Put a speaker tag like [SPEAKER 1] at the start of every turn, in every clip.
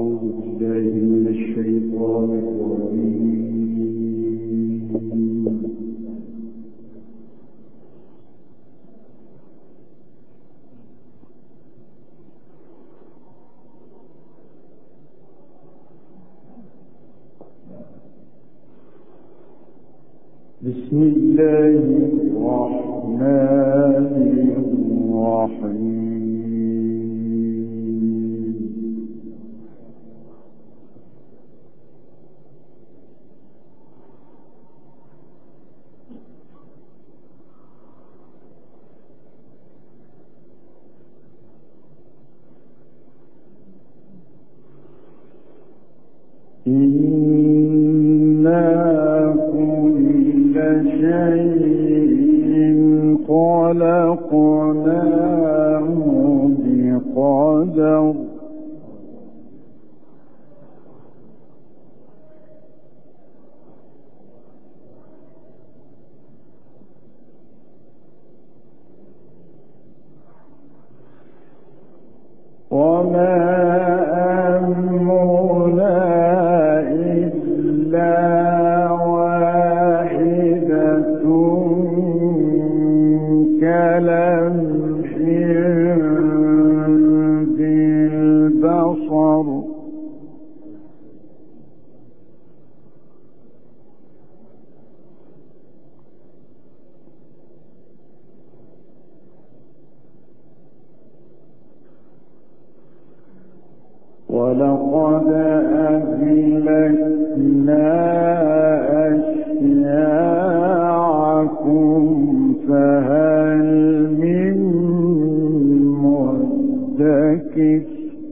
[SPEAKER 1] بسم الله الرحمن الرحيم. إنا كل شيء خلقناه بقدر وما أمرنا إلا واحدة كلمح بالبصر ولقد أهلكنا أشياعكم فهل من مدكر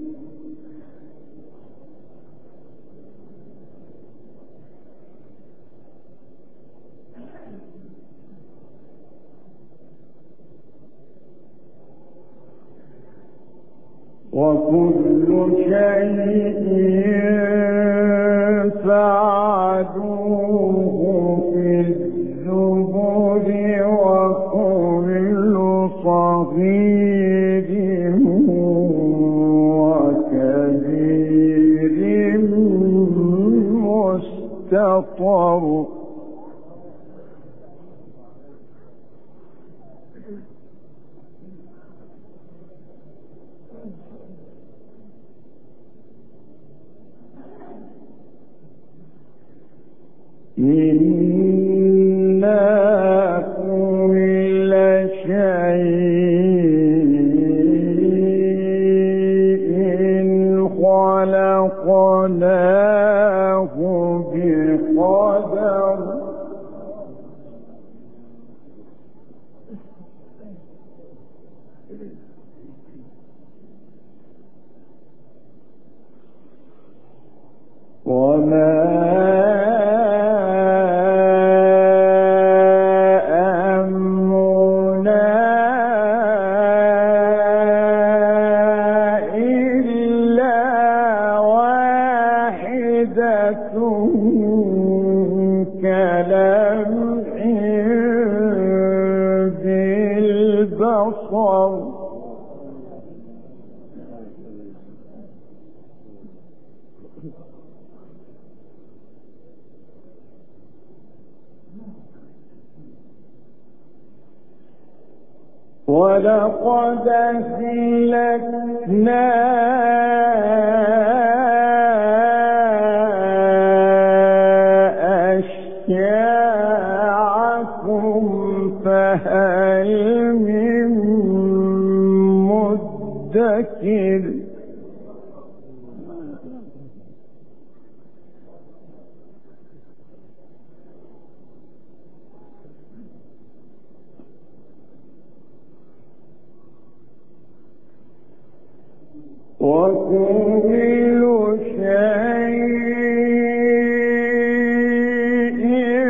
[SPEAKER 1] وكل شيء فعلوه في الزبر وكل صغير وكبير مستطر إنا كل شيء خلقناه بقدر وما ولقد أهلكنا أشياعكم فهل من مدكر وكل شيء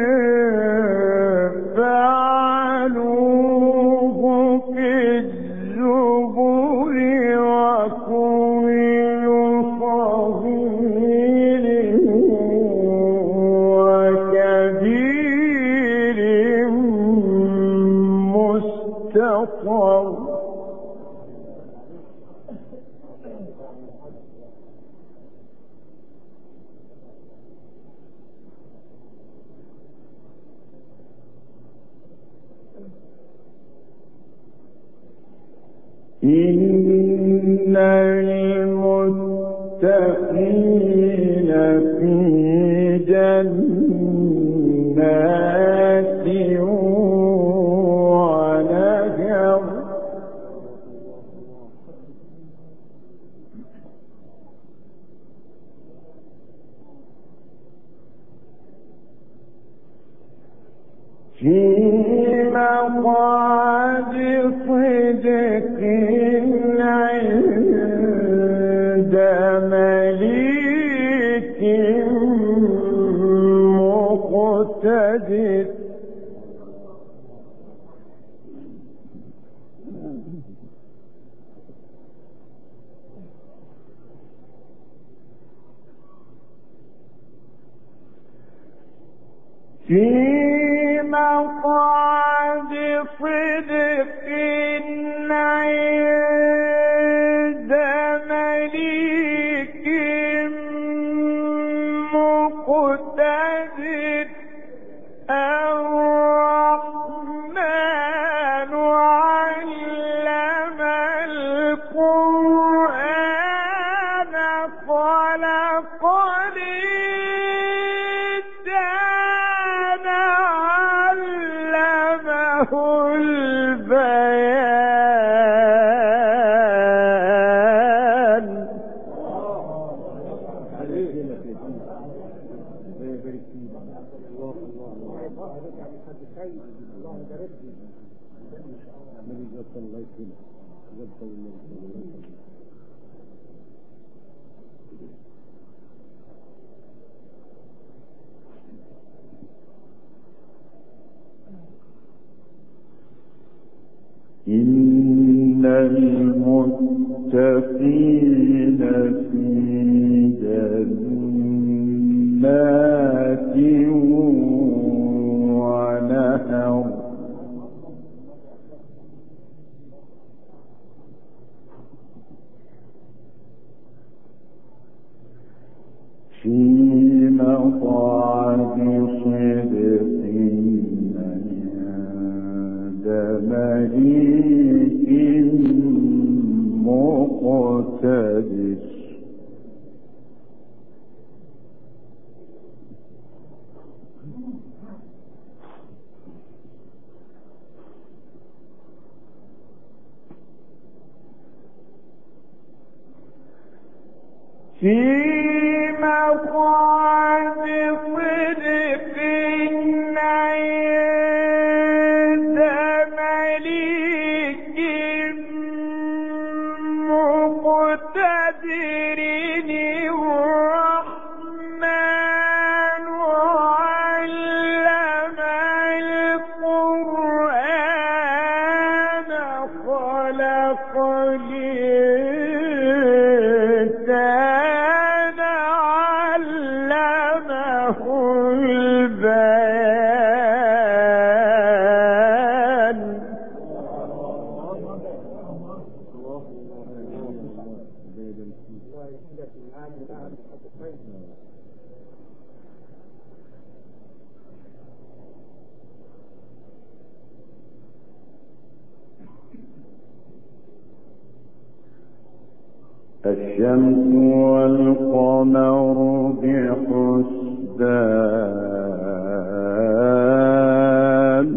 [SPEAKER 1] فعلوه في الزبر وكل صغير وكبير مستطر إن المتقين في جنات ونهر في مقعد صدق عند مليك مقتدر في مقعد صدق عند مليك مقتدر الرحمن علم القرآن خلق الإنسان علمه البيان إن المتقين في جنات ونهر في مقعد صدق عند مليك مقتدر في مقعد صدق عند مليك مقتدر الرحمن علم القرآن خلق الإنسان علمه البيان الشمس والقمر بحسبان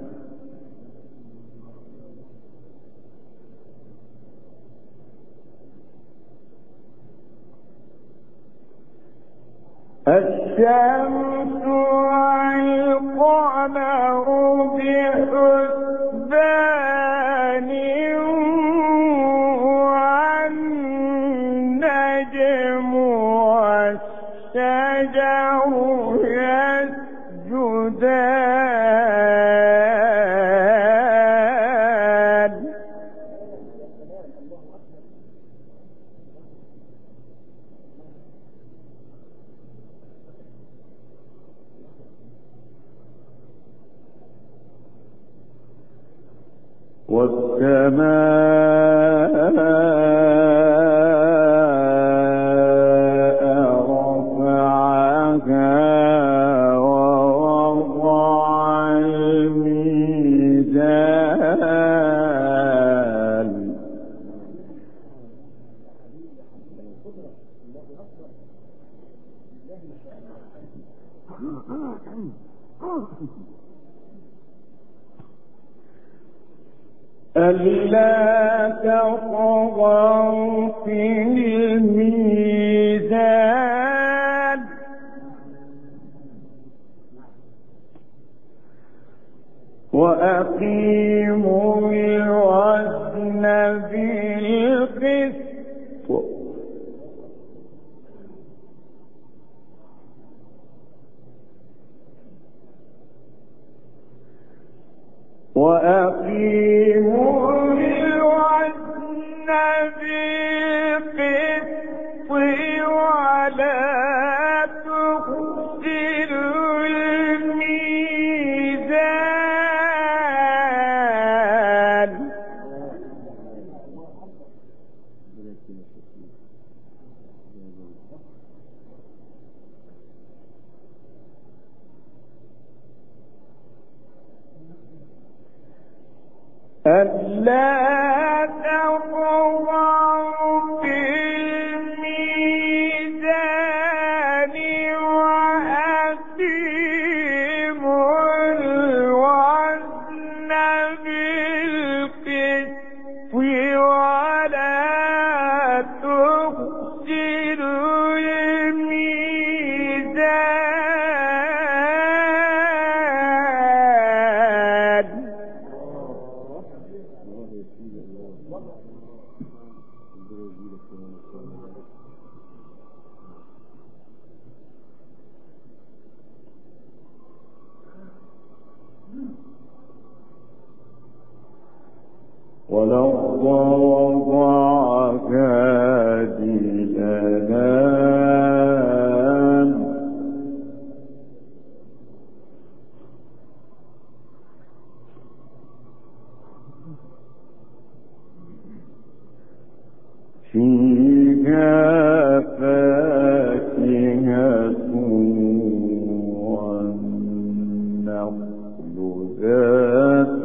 [SPEAKER 1] الشمس والقمر بحسبان والنجم والشجر يسجدان والسماء رفعها ووضع الميزان ألا تطغوا في الميزان وأقيموا الوزن بالقسط وأقيموا الوزن بالقسط ولا تخسروا الميزان ألا تطغوا في الميزان وأقيموا الوزن بالقسط ولا تخسروا الميزان والأرض وضعها للأنام فيها فاكهة والنخل ذات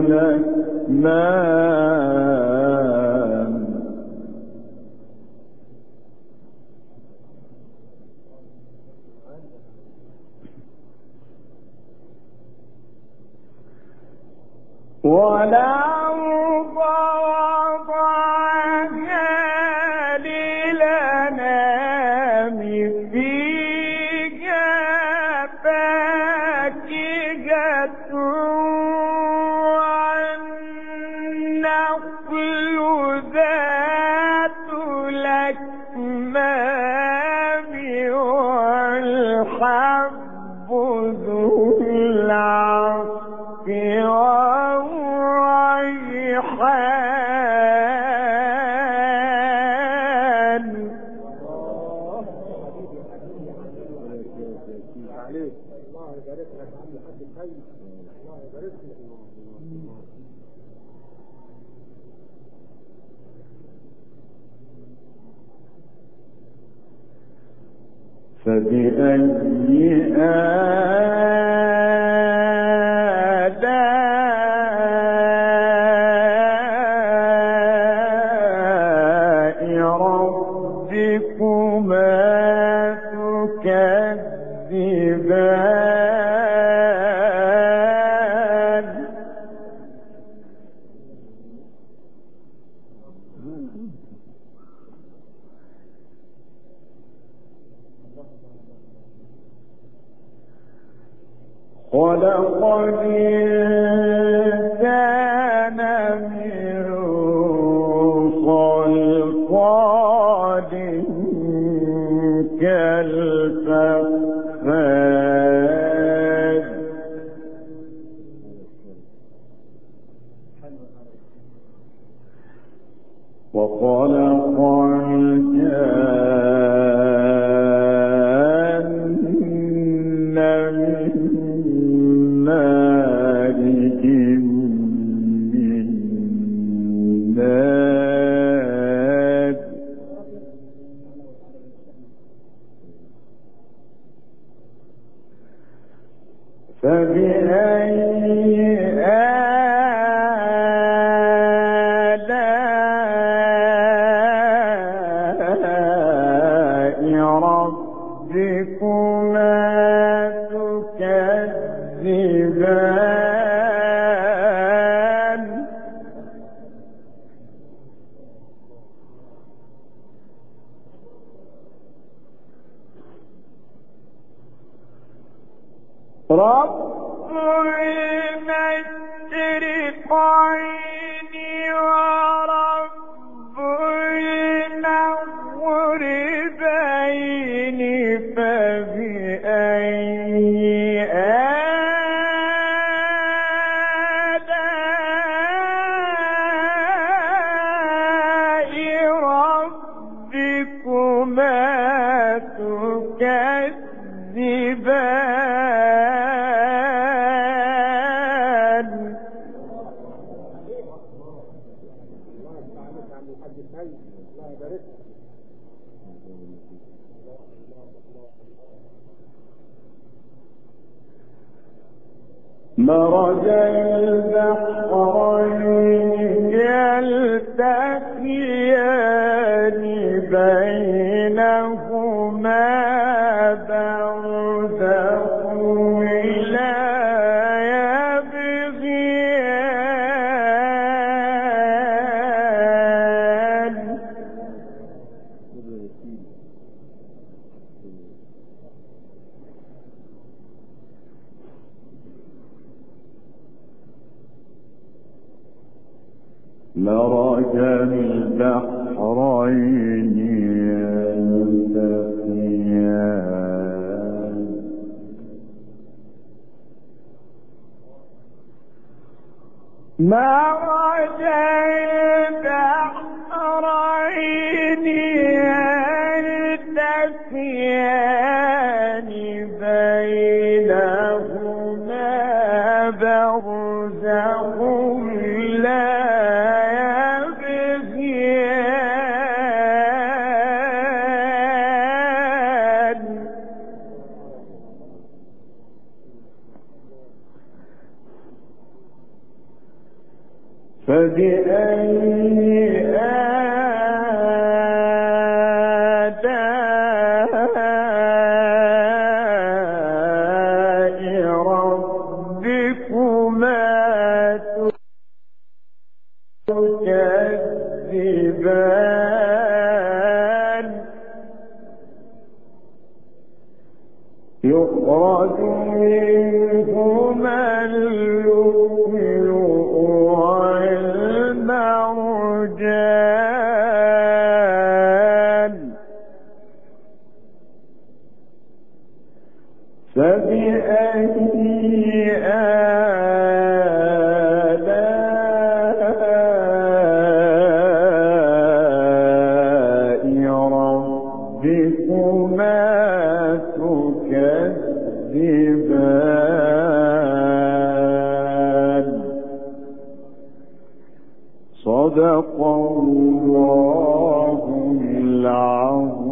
[SPEAKER 1] الأكمام والأرض وضعها للأنام فيها فاكهة والنخل ذات الأكمام والحب ذو العصف والريحان فبأي آلاء ربكما تكذبان خلق الإنسان من صلصال كالفخار وخلق الجان من مارج من نار فبأي آلاء ورب المغربين فبأي آلاء ربكما تكذبان مرج البحرين يلتقيان بينهما برزخ لا يبغيان مرج البحرين يلتقيان مرج البحرين يلتقيان بينهما برزخ لا يبغيان فبأي آلاء ربكما تكذبان يخرج منهما اللؤلؤ والمرجان فبأي آلاء ربكما تكذبان صدق الله العظيم.